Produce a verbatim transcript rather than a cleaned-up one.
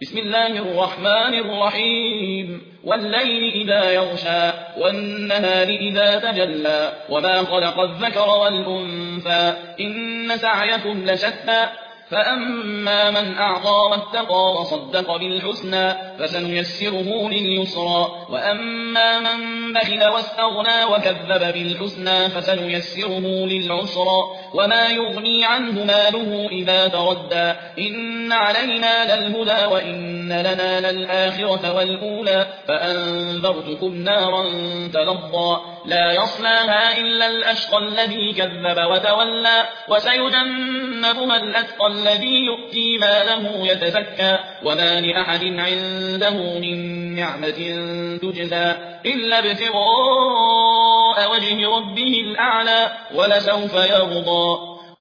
بسم الله الرحمن الرحيم والليل إذا يغشى والنهار إذا تجلى وما خلق الذكر والأنثى إن سعيكم لشتى فأما من أعطى واتقى وصدق بالحسنى فسنيسره لليسرى وأما من بخل واستغنى وكذب بالحسنى فسنيسره للعسرى وما يغني عنه ماله إذا تردى إن علينا للهدى وإن لنا للآخرة والأولى فأنذرتكم نارا تلظى لا يصلاها إلا الأشقى الذي كذب وتولى وسيجنبها الأتقى الذي يؤتي ماله يتزكى وما لأحد عنده من نعمة تجزى إلا ابتغاء وجه ربه الأعلى ولسوف يرضى.